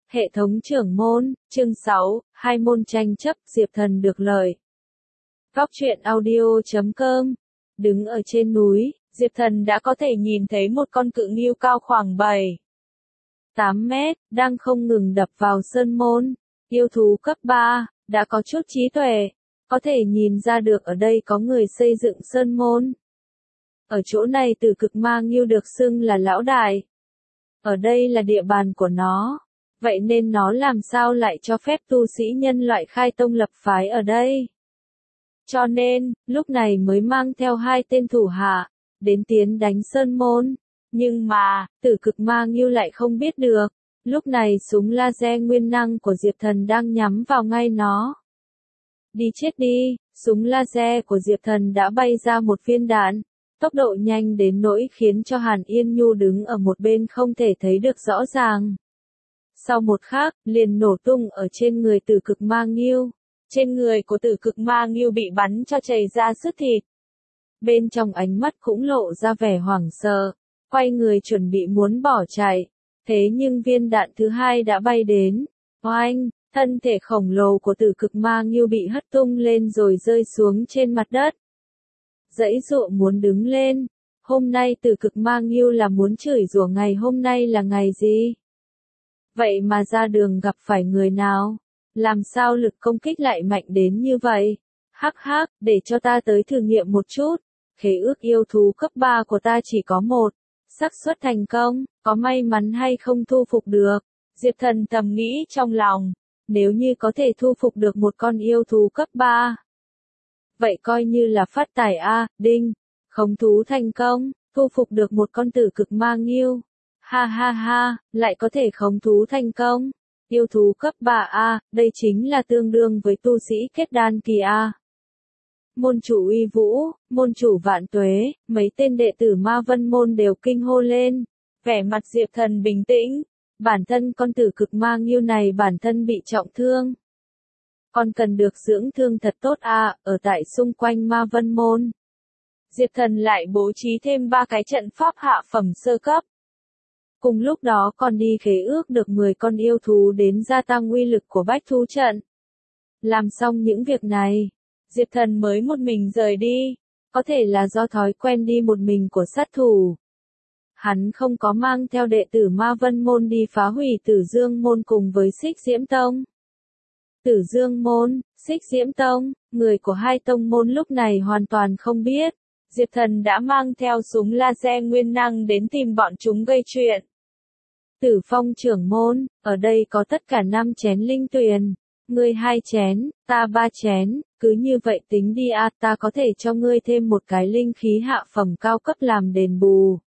Hệ thống trưởng môn, chương 6, hai môn tranh chấp, Diệp Thần được lợi. Góc truyện audio.com. Đứng ở trên núi, Diệp Thần đã có thể nhìn thấy một con cự ngưu cao khoảng 7-8 mét, đang không ngừng đập vào sơn môn. Yêu thú cấp 3, đã có chút trí tuệ, có thể nhìn ra được ở đây có người xây dựng sơn môn. Ở chỗ này Tử Cực Ma Ngưu được xưng là lão đại. Ở đây là địa bàn của nó. Vậy nên nó làm sao lại cho phép tu sĩ nhân loại khai tông lập phái ở đây? Cho nên, lúc này mới mang theo 2 tên thủ hạ, đến tiến đánh sơn môn. Nhưng mà, Tử Cực Ma Ngưu lại không biết được. Lúc này súng laser nguyên năng của Diệp Thần đang nhắm vào ngay nó. Đi chết đi, súng laser của Diệp Thần đã bay ra một viên đạn. Tốc độ nhanh đến nỗi khiến cho Hàn Yên Nhu đứng ở một bên không thể thấy được rõ ràng. Sau một khắc, liền nổ tung ở trên người Tử Cực Ma Ngưu. Trên người của Tử Cực Ma Ngưu bị bắn cho chảy ra sứt thịt. Bên trong ánh mắt cũng lộ ra vẻ hoảng sợ, quay người chuẩn bị muốn bỏ chạy. Thế nhưng viên đạn thứ 2 đã bay đến. Oanh, thân thể khổng lồ của Tử Cực Ma Ngưu bị hất tung lên rồi rơi xuống trên mặt đất. Giãy giụa muốn đứng lên. Hôm nay Tử Cực Ma Ngưu là muốn chửi rủa ngày hôm nay là ngày gì? Vậy mà ra đường gặp phải người nào? Làm sao lực công kích lại mạnh đến như vậy? Hắc hắc, để cho ta tới thử nghiệm một chút. Khế ước yêu thú cấp 3 của ta chỉ có 1. Xác suất thành công, có may mắn hay không thu phục được? Diệp Thần thầm nghĩ trong lòng. Nếu như có thể thu phục được một con yêu thú cấp 3. Vậy coi như là phát tài a, đinh. Khống thú thành công, thu phục được một con Tử Cực Ma Ngưu. Ha ha ha, lại có thể khống thú thành công. Yêu thú cấp 3A, đây chính là tương đương với tu sĩ kết đan kỳ A. Môn chủ Uy Vũ, môn chủ Vạn Tuế, mấy tên đệ tử Ma Vân môn đều kinh hô lên. Vẻ mặt Diệp Thần bình tĩnh. Bản thân con Tử Cực Ma Ngưu này bản thân bị trọng thương. Còn cần được dưỡng thương thật tốt a, ở tại xung quanh Ma Vân môn. Diệp Thần lại bố trí thêm 3 cái trận pháp hạ phẩm sơ cấp. Cùng lúc đó còn đi khế ước được 10 con yêu thú đến gia tăng uy lực của bách thú trận. Làm xong những việc này, Diệp Thần mới một mình rời đi, có thể là do thói quen đi một mình của sát thủ. Hắn không có mang theo đệ tử Ma Vân môn đi phá hủy Tử Dương môn cùng với Xích Diễm tông. Tử Dương môn, Xích Diễm tông, người của 2 tông môn lúc này hoàn toàn không biết. Diệp Thần đã mang theo súng laser nguyên năng đến tìm bọn chúng gây chuyện. Tử Phong trưởng môn, ở đây có tất cả 5 chén linh tuyền. Ngươi 2 chén, ta 3 chén, cứ như vậy tính đi a, ta có thể cho ngươi thêm một cái linh khí hạ phẩm cao cấp làm đền bù.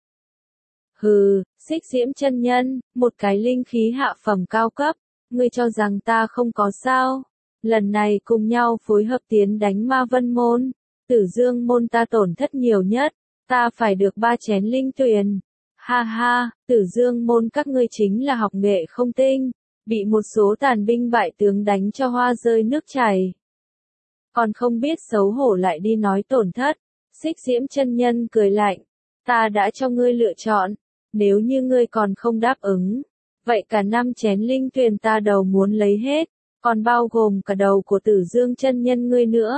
Hừ, Xích Diễm chân nhân, một cái linh khí hạ phẩm cao cấp, ngươi cho rằng ta không có sao? Lần này cùng nhau phối hợp tiến đánh Ma Vân môn. Tử Dương môn ta tổn thất nhiều nhất, ta phải được 3 chén linh tuyền. Ha ha, Tử Dương môn các ngươi chính là học nghệ không tinh, bị một số tàn binh bại tướng đánh cho hoa rơi nước chảy. Còn không biết xấu hổ lại đi nói tổn thất. Xích Diễm chân nhân cười lạnh, ta đã cho ngươi lựa chọn, nếu như ngươi còn không đáp ứng, vậy cả 5 chén linh tuyền ta đầu muốn lấy hết, còn bao gồm cả đầu của Tử Dương chân nhân ngươi nữa.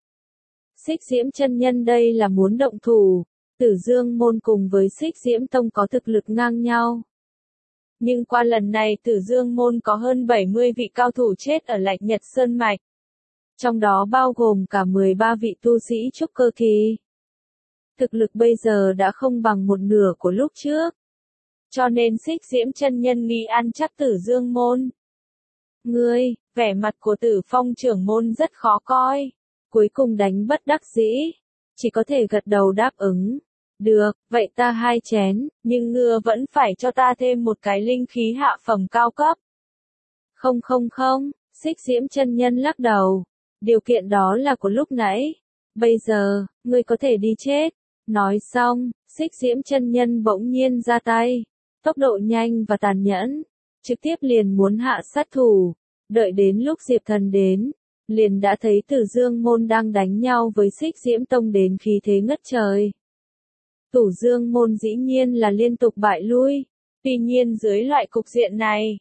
Xích Diễm chân nhân đây là muốn động thủ. Tử Dương môn cùng với Xích Diễm tông có thực lực ngang nhau. Nhưng qua lần này Tử Dương môn có hơn 70 vị cao thủ chết ở Lạch Nhật Sơn Mạch. Trong đó bao gồm cả 13 vị tu sĩ trúc cơ kỳ. Thực lực bây giờ đã không bằng một nửa của lúc trước. Cho nên Xích Diễm chân nhân nghi ăn chắc Tử Dương môn. Ngươi, vẻ mặt của Tử Phong trưởng môn rất khó coi. Cuối cùng đánh bất đắc dĩ, chỉ có thể gật đầu đáp ứng. Được, vậy ta 2 chén, nhưng ngươi vẫn phải cho ta thêm một cái linh khí hạ phẩm cao cấp. Không, Xích Diễm chân nhân lắc đầu. Điều kiện đó là của lúc nãy. Bây giờ, ngươi có thể đi chết. Nói xong, Xích Diễm chân nhân bỗng nhiên ra tay. Tốc độ nhanh và tàn nhẫn. Trực tiếp liền muốn hạ sát thủ. Đợi đến lúc Diệp Thần đến, liền đã thấy Tử Dương môn đang đánh nhau với Xích Diễm tông đến khí thế ngất trời. Tử Dương môn dĩ nhiên là liên tục bại lui. Tuy nhiên dưới loại cục diện này,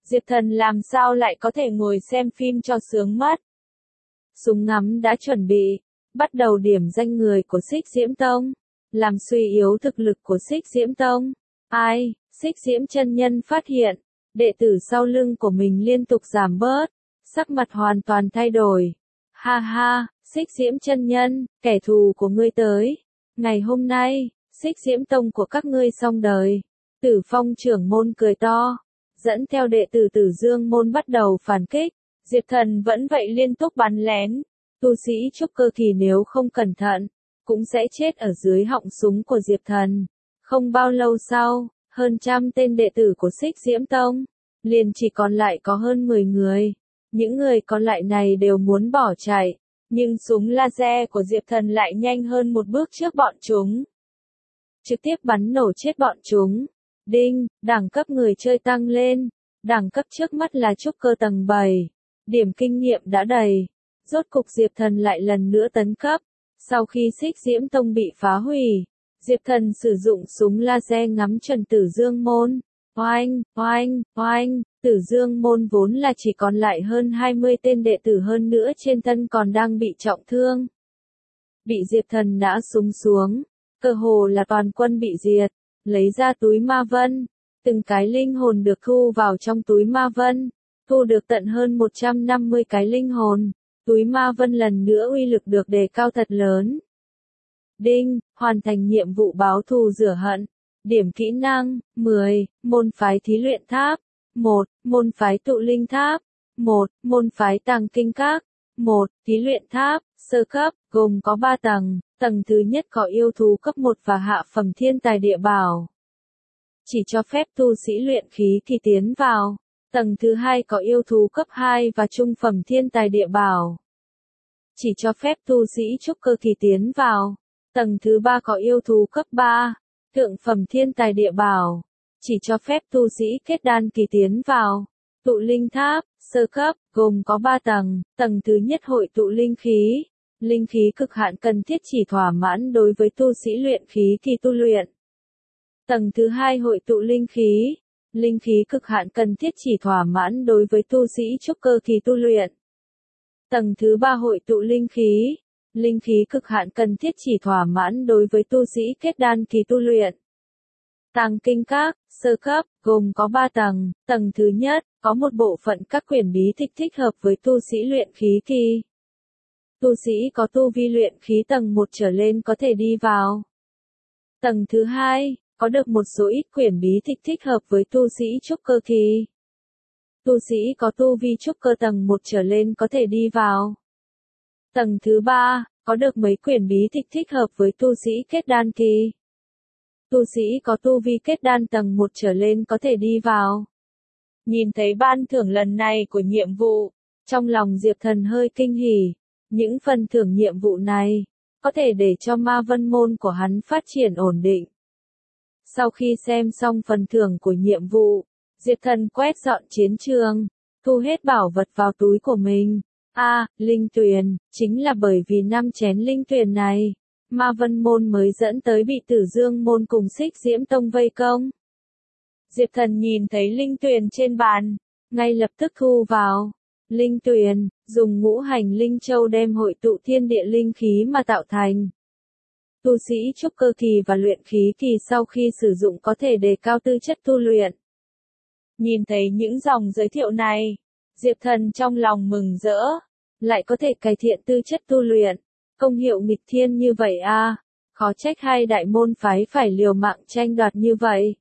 Diệp Thần làm sao lại có thể ngồi xem phim cho sướng mắt. Súng ngắm đã chuẩn bị, bắt đầu điểm danh người của Xích Diễm Tông, làm suy yếu thực lực của Xích Diễm Tông. Ai, Xích Diễm chân nhân phát hiện, đệ tử sau lưng của mình liên tục giảm bớt, sắc mặt hoàn toàn thay đổi. Ha ha, Xích Diễm chân nhân, kẻ thù của ngươi tới. Ngày hôm nay, Xích Diễm Tông của các ngươi xong đời. Tử Phong trưởng môn cười to, dẫn theo đệ tử Tử Dương môn bắt đầu phản kích. Diệp Thần vẫn vậy liên tục bắn lén. Tu sĩ trúc cơ kỳ nếu không cẩn thận, cũng sẽ chết ở dưới họng súng của Diệp Thần. Không bao lâu sau, hơn trăm tên đệ tử của Xích Diễm Tông, liền chỉ còn lại có hơn 10 người. Những người còn lại này đều muốn bỏ chạy, nhưng súng laser của Diệp Thần lại nhanh hơn một bước trước bọn chúng. Trực tiếp bắn nổ chết bọn chúng. Đinh, đẳng cấp người chơi tăng lên. Đẳng cấp trước mắt là trúc cơ tầng 7. Điểm kinh nghiệm đã đầy. Rốt cục Diệp Thần lại lần nữa tấn cấp. Sau khi Xích Diễm Tông bị phá hủy, Diệp Thần sử dụng súng laser ngắm chuẩn Tử Dương môn. Oanh, oanh, oanh, Tử Dương môn vốn là chỉ còn lại hơn 20 tên đệ tử, hơn nữa trên thân còn đang bị trọng thương. Bị Diệp Thần nã súng xuống, cơ hồ là toàn quân bị diệt. Lấy ra túi ma vân, từng cái linh hồn được thu vào trong túi ma vân, thu được tận hơn 150 cái linh hồn. Túi ma vân lần nữa uy lực được đề cao thật lớn. Đinh, hoàn thành nhiệm vụ báo thù rửa hận. Điểm kỹ năng, 10, môn phái thí luyện tháp. 1, môn phái tụ linh tháp. 1, môn phái tàng kinh các. 1, thí luyện tháp, sơ cấp, gồm có 3 tầng. Tầng thứ nhất có yêu thú cấp 1 và hạ phẩm thiên tài địa bảo. Chỉ cho phép tu sĩ luyện khí kỳ tiến vào. Tầng thứ hai có yêu thú cấp 2 và trung phẩm thiên tài địa bảo. Chỉ cho phép tu sĩ trúc cơ kỳ tiến vào. Tầng thứ ba có yêu thú cấp 3, thượng phẩm thiên tài địa bảo. Chỉ cho phép tu sĩ kết đan kỳ tiến vào. Tụ linh tháp, sơ cấp, gồm có 3 tầng. Tầng thứ nhất hội tụ linh khí. Linh khí cực hạn cần thiết chỉ thỏa mãn đối với tu sĩ luyện khí kỳ tu luyện. Tầng thứ hai hội tụ linh khí. Linh khí cực hạn cần thiết chỉ thỏa mãn đối với tu sĩ trúc cơ kỳ tu luyện. Tầng thứ ba hội tụ linh khí. Linh khí cực hạn cần thiết chỉ thỏa mãn đối với tu sĩ kết đan kỳ tu luyện. Tàng kinh các, sơ cấp, gồm có 3 tầng. Tầng thứ nhất, có một bộ phận các quyển bí tịch thích hợp với tu sĩ luyện khí kỳ. Tu sĩ có tu vi luyện khí tầng 1 trở lên có thể đi vào. Tầng thứ hai, có được một số ít quyển bí tịch thích hợp với tu sĩ trúc cơ kỳ. Tu sĩ có tu vi trúc cơ tầng 1 trở lên có thể đi vào. Tầng thứ ba, có được mấy quyển bí tịch thích hợp với tu sĩ kết đan kỳ. Tu sĩ có tu vi kết đan tầng 1 trở lên có thể đi vào. Nhìn thấy ban thưởng lần này của nhiệm vụ, trong lòng Diệp Thần hơi kinh hỉ. Những phần thưởng nhiệm vụ này, có thể để cho ma vân môn của hắn phát triển ổn định. Sau khi xem xong phần thưởng của nhiệm vụ, Diệp Thần quét dọn chiến trường, thu hết bảo vật vào túi của mình. Linh tuyền, chính là bởi vì 5 chén linh tuyền này, ma vân môn mới dẫn tới bị Tử Dương môn cùng Xích Diễm Tông vây công. Diệp Thần nhìn thấy linh tuyền trên bàn, ngay lập tức thu vào. Linh tuyền, dùng ngũ hành linh châu đem hội tụ thiên địa linh khí mà tạo thành. Tu sĩ trúc cơ kỳ và luyện khí kỳ sau khi sử dụng có thể đề cao tư chất tu luyện. Nhìn thấy những dòng giới thiệu này, Diệp Thần trong lòng mừng rỡ, lại có thể cải thiện tư chất tu luyện, công hiệu nghịch thiên như vậy khó trách hai đại môn phái phải liều mạng tranh đoạt như vậy.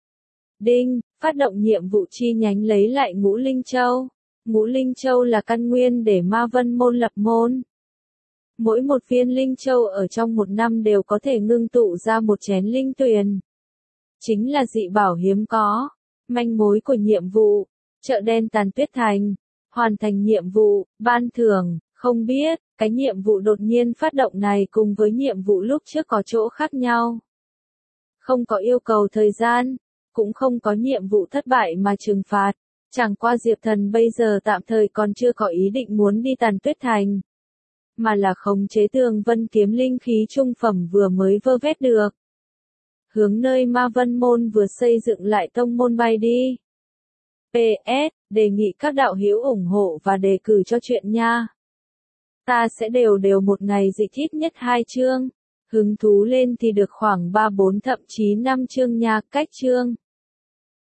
Đinh, phát động nhiệm vụ chi nhánh lấy lại ngũ linh châu. Ngũ linh châu là căn nguyên để ma vân môn lập môn. Mỗi một viên linh châu ở trong một năm đều có thể ngưng tụ ra một chén linh tuyền. Chính là dị bảo hiếm có. Manh mối của nhiệm vụ, chợ đen Tàn Tuyết Thành. Hoàn thành nhiệm vụ, ban thưởng, không biết, cái nhiệm vụ đột nhiên phát động này cùng với nhiệm vụ lúc trước có chỗ khác nhau. Không có yêu cầu thời gian, cũng không có nhiệm vụ thất bại mà trừng phạt. Chẳng qua Diệp Thần bây giờ tạm thời còn chưa có ý định muốn đi Tàn Tuyết Thành, mà là khống chế Tường Vân kiếm linh khí trung phẩm vừa mới vơ vét được. Hướng nơi ma vân môn vừa xây dựng lại tông môn bay đi. PS, Đề nghị các đạo hữu ủng hộ và đề cử cho chuyện nha. Ta sẽ đều một ngày dịch ít nhất 2 chương. Hứng thú lên thì được khoảng 3 4 thậm chí 5 chương nha, cách chương.